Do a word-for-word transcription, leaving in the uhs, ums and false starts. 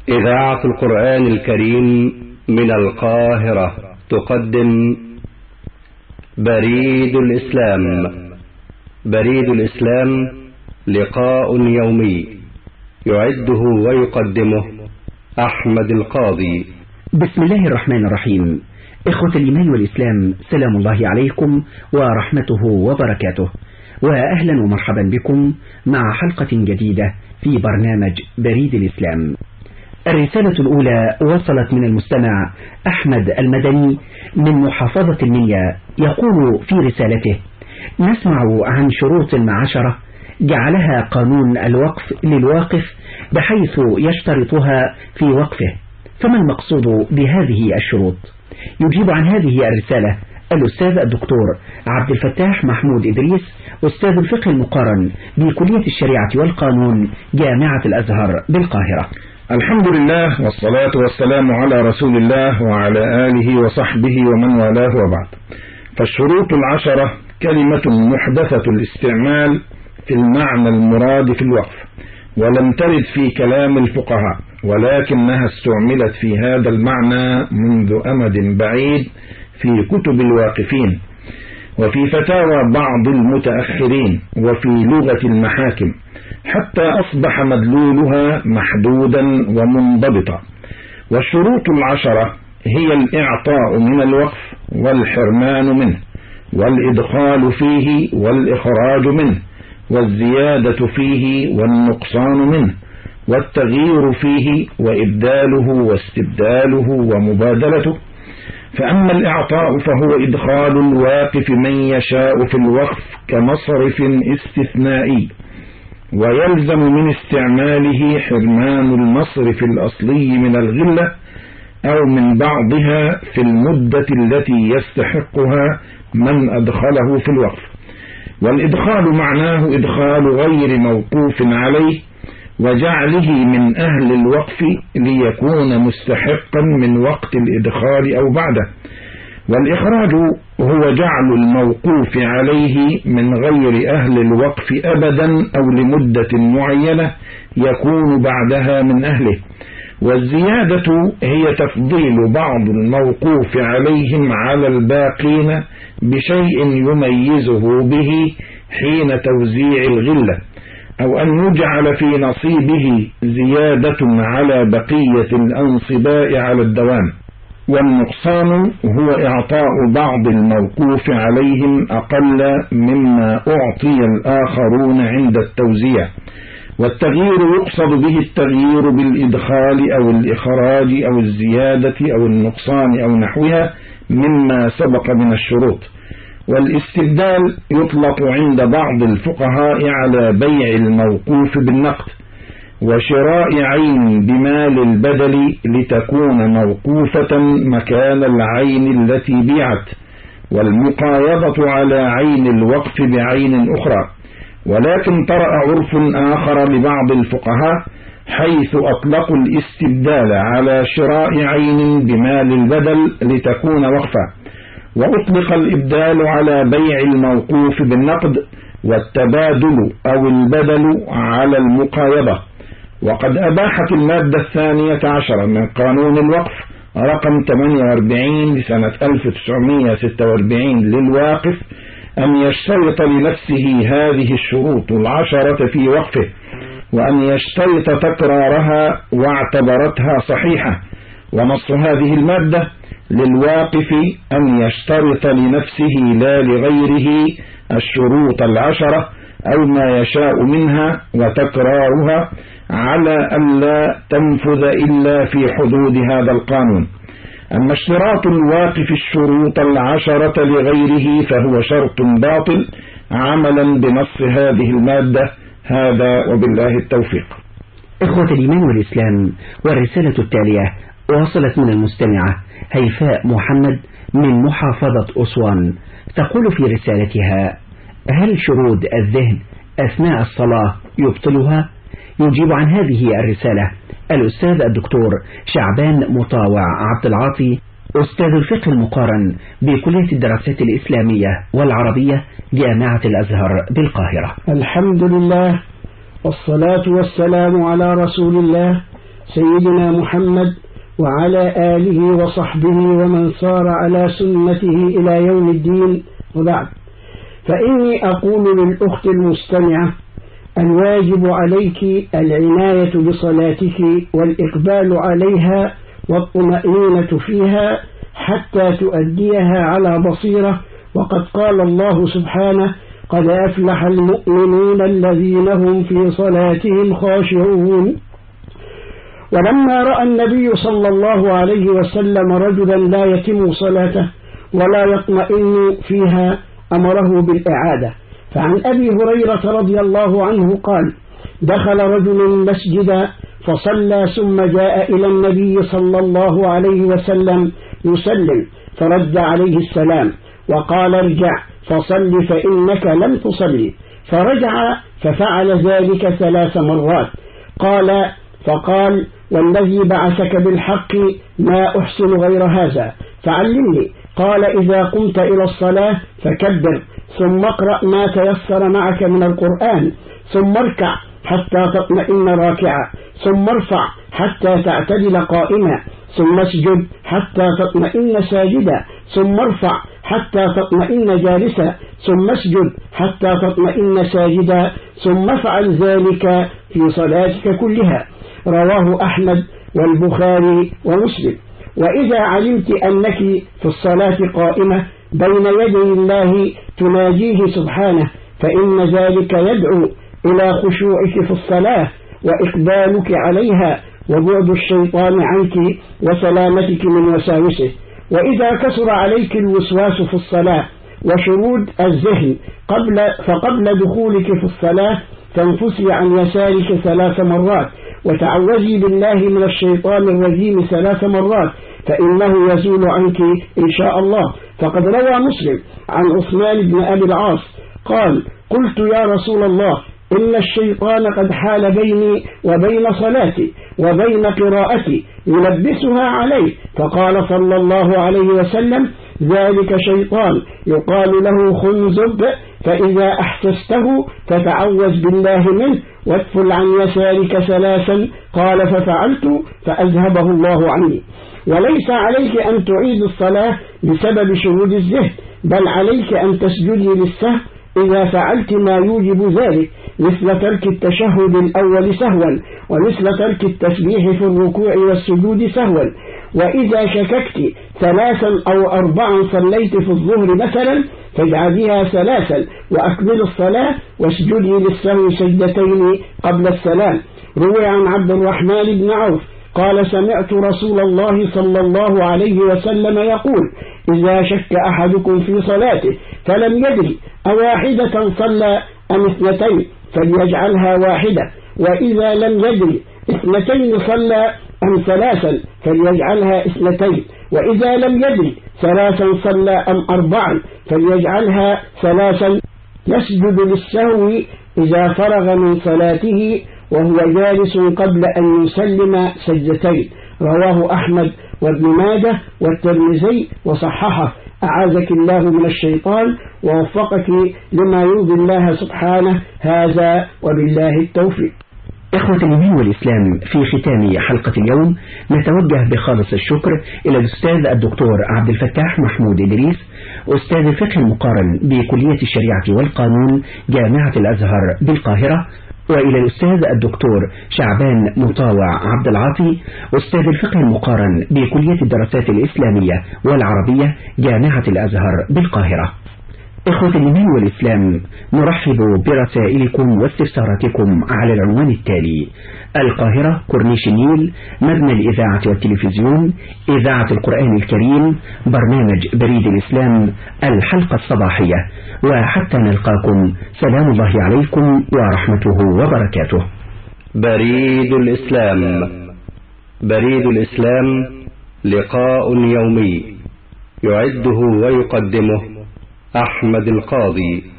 إذاعة القرآن الكريم من القاهرة تقدم بريد الإسلام. بريد الإسلام لقاء يومي يعده ويقدمه أحمد القاضي. بسم الله الرحمن الرحيم. إخوة الإيمان والإسلام، سلام الله عليكم ورحمته وبركاته، وأهلا ومرحبا بكم مع حلقة جديدة في برنامج بريد الإسلام. الرسالة الأولى وصلت من المستمع أحمد المدني من محافظة المنيا، يقول في رسالته: نسمع عن شروط عشرة جعلها قانون الوقف للواقف بحيث يشترطها في وقفه، فما المقصود بهذه الشروط؟ يجيب عن هذه الرسالة الأستاذ الدكتور عبد الفتاح محمود إدريس، أستاذ الفقه المقارن بكلية الشريعة والقانون جامعة الأزهر بالقاهرة. الحمد لله والصلاة والسلام على رسول الله وعلى آله وصحبه ومن والاه، وبعد. فالشروط العشرة كلمة محدثة الاستعمال في المعنى المراد في الوقف، ولم ترد في كلام الفقهاء، ولكنها استعملت في هذا المعنى منذ أمد بعيد في كتب الواقفين، وفي فتاوى بعض المتأخرين، وفي لغة المحاكم، حتى أصبح مدلولها محدودا ومنضبطا. والشروط العشرة هي الإعطاء من الوقف، والحرمان منه، والإدخال فيه والإخراج منه، والزيادة فيه والنقصان منه، والتغيير فيه وإبداله واستبداله ومبادلته. فأما الإعطاء فهو إدخال الواقف من يشاء في الوقف كمصرف استثنائي، ويلزم من استعماله حرمان المصرف الأصلي من الغلة أو من بعضها في المدة التي يستحقها من أدخله في الوقف. والإدخال معناه إدخال غير موقوف عليه وجعله من أهل الوقف ليكون مستحقا من وقت الإدخال أو بعده. والإخراج هو جعل الموقوف عليه من غير أهل الوقف أبدا أو لمدة معينة يكون بعدها من أهله. والزيادة هي تفضيل بعض الموقوف عليهم على الباقين بشيء يميزه به حين توزيع الغلة، أو أن يجعل في نصيبه زيادة على بقية الأنصباء على الدوام. والنقصان هو إعطاء بعض الموقوف عليهم أقل مما أعطي الآخرون عند التوزيع. والتغيير يقصد به التغيير بالإدخال أو الإخراج أو الزيادة أو النقصان أو نحوها مما سبق من الشروط. والاستبدال يطلق عند بعض الفقهاء على بيع الموقوف بالنقد وشراء عين بمال البدل لتكون موقوفة مكان العين التي بيعت، والمقايضة على عين الوقف بعين أخرى. ولكن طرأ عرف آخر لبعض الفقهاء حيث أطلقوا الاستبدال على شراء عين بمال البدل لتكون وقفة، وأطلق الإبدال على بيع الموقوف بالنقد، والتبادل أو البدل على المقايضة. وقد أباحت المادة الثانية عشر من قانون الوقف رقم ثمانية وأربعين لسنة ألف وتسعمائة وستة وأربعين للواقف أن يشترط لنفسه هذه الشروط العشرة في وقفه، وأن يشترط تكرارها واعتبرتها صحيحة. ونص هذه المادة: للواقف أن يشترط لنفسه لا لغيره الشروط العشرة أو ما يشاء منها، وتكرارها على أن لا تنفذ إلا في حدود هذا القانون. أما اشتراط الواقف الشروط العشرة لغيره فهو شرط باطل عملا بنص هذه المادة. هذا وبالله التوفيق. إخوة الإيمان والإسلام، والرسالة التالية وصلت من المستمعة هيفاء محمد من محافظة أسوان، تقول في رسالتها: هل شرود الذهن أثناء الصلاة يبطلها؟ يجيب عن هذه الرسالة الأستاذ الدكتور شعبان مطاوع عبد العاطي، أستاذ الفقه المقارن بكلية الدراسات الإسلامية والعربية جامعة الأزهر بالقاهرة. الحمد لله والصلاة والسلام على رسول الله سيدنا محمد وعلى آله وصحبه ومن صار على سنته إلى يوم الدين، وبعد. فإني أقول للأخت المستمعة: الواجب عليك العناية بصلاتك والإقبال عليها والطمأنينة فيها حتى تؤديها على بصيرة، وقد قال الله سبحانه: قد أفلح المؤمنون الذين هم في صلاتهم خاشعون. ولما رأى النبي صلى الله عليه وسلم رجلا لا يتم صلاته ولا يطمئن فيها أمره بالإعادة. فعن أبي هريرة رضي الله عنه قال: دخل رجل المسجد فصلى ثم جاء إلى النبي صلى الله عليه وسلم يسلم، فرد عليه السلام وقال: ارجع فصل فإنك لم تصلي. فرجع ففعل ذلك ثلاث مرات. قال فقال: والذي بعثك بالحق ما أحسن غير هذا، فعلمني. قال: إذا قمت إلى الصلاة فكبر، ثم اقرأ ما تيسر معك من القرآن، ثم اركع حتى تطمئن راكعا، ثم ارفع حتى تعتدل قائما، ثم اسجد حتى تطمئن ساجدا، ثم ارفع حتى تطمئن جالسا، ثم اسجد حتى تطمئن ساجدا، ثم افعل ذلك في صلاتك كلها. رواه أحمد والبخاري ومسلم. وإذا علمت أنك في الصلاة قائمة بين يدي الله تناجيه سبحانه، فإن ذلك يدعو إلى خشوعك في الصلاة وإقبالك عليها وبعد الشيطان عنك وسلامتك من وساوسه. وإذا كثر عليك الوسواس في الصلاة وشرود الذهن قبل فقبل دخولك في الصلاة تنفسي عن يسارك ثلاث مرات وتعوذي بالله من الشيطان الرجيم ثلاث مرات، فإنه يزول عنك إن شاء الله. فقد روى مسلم عن عثمان بن أبي العاص قال: قلت يا رسول الله، إن الشيطان قد حال بيني وبين صلاتي وبين قراءتي يلبسها علي. فقال صلى الله عليه وسلم: ذلك شيطان يقال له خنزب، فإذا أحسسته فتعوذ بالله منه وادفل عن يسارك ثلاثا. قال: ففعلت فأذهبه الله عني. وليس عليك أن تعيد الصلاة بسبب شرود الذهن، بل عليك أن تسجدي للسهو إذا فعلت ما يوجب ذلك، مثل ترك التشهد الأول سهوا، ومثل ترك التسبيح في الركوع والسجود سهوا. وإذا شككت ثلاثا أو أربعا صليت في الظهر مثلا فاجعليها ثلاثا وأكمل الصلاة واسجدي للسهو سجدتين قبل السلام. روي عن عبد الرحمن بن عوف قال: سمعت رسول الله صلى الله عليه وسلم يقول: إذا شك أحدكم في صلاته فلم يدري أواحدة صلى أم اثنتين فليجعلها واحدة، وإذا لم يدري اثنتين صلى أم ثلاثا فليجعلها اثنتين، وإذا لم يدري ثلاثا صلى أم أربعا فليجعلها ثلاثا. يسجد للسهو إذا فرغ من صلاته وهو جالس قبل أن يسلم سجدتين. رواه أحمد وابن ماجه والترمذي وصححه. أعاذك الله من الشيطان ووفقك لما يرضي الله سبحانه. هذا وبالله التوفيق. إخوة الإيمان والإسلام، في ختام حلقة اليوم نتوجه بخالص الشكر إلى الأستاذ الدكتور عبد الفتاح محمود إدريس، أستاذ الفقه المقارن بكلية الشريعة والقانون جامعة الأزهر بالقاهرة، وإلى الأستاذ الدكتور شعبان مطاوع عبد العاطي، أستاذ الفقه المقارن بكلية الدراسات الإسلامية والعربية جامعة الأزهر بالقاهرة. إخوة الإيمان والإسلام، نرحب برسائلكم واستفساراتكم على العنوان التالي: القاهرة، كورنيش النيل، مبنى الإذاعة والتلفزيون، إذاعة القرآن الكريم، برنامج بريد الإسلام، الحلقة الصباحية. وحتى نلقاكم، سلام الله عليكم ورحمته وبركاته. بريد الإسلام. بريد الإسلام لقاء يومي يعده ويقدمه أحمد القاضي.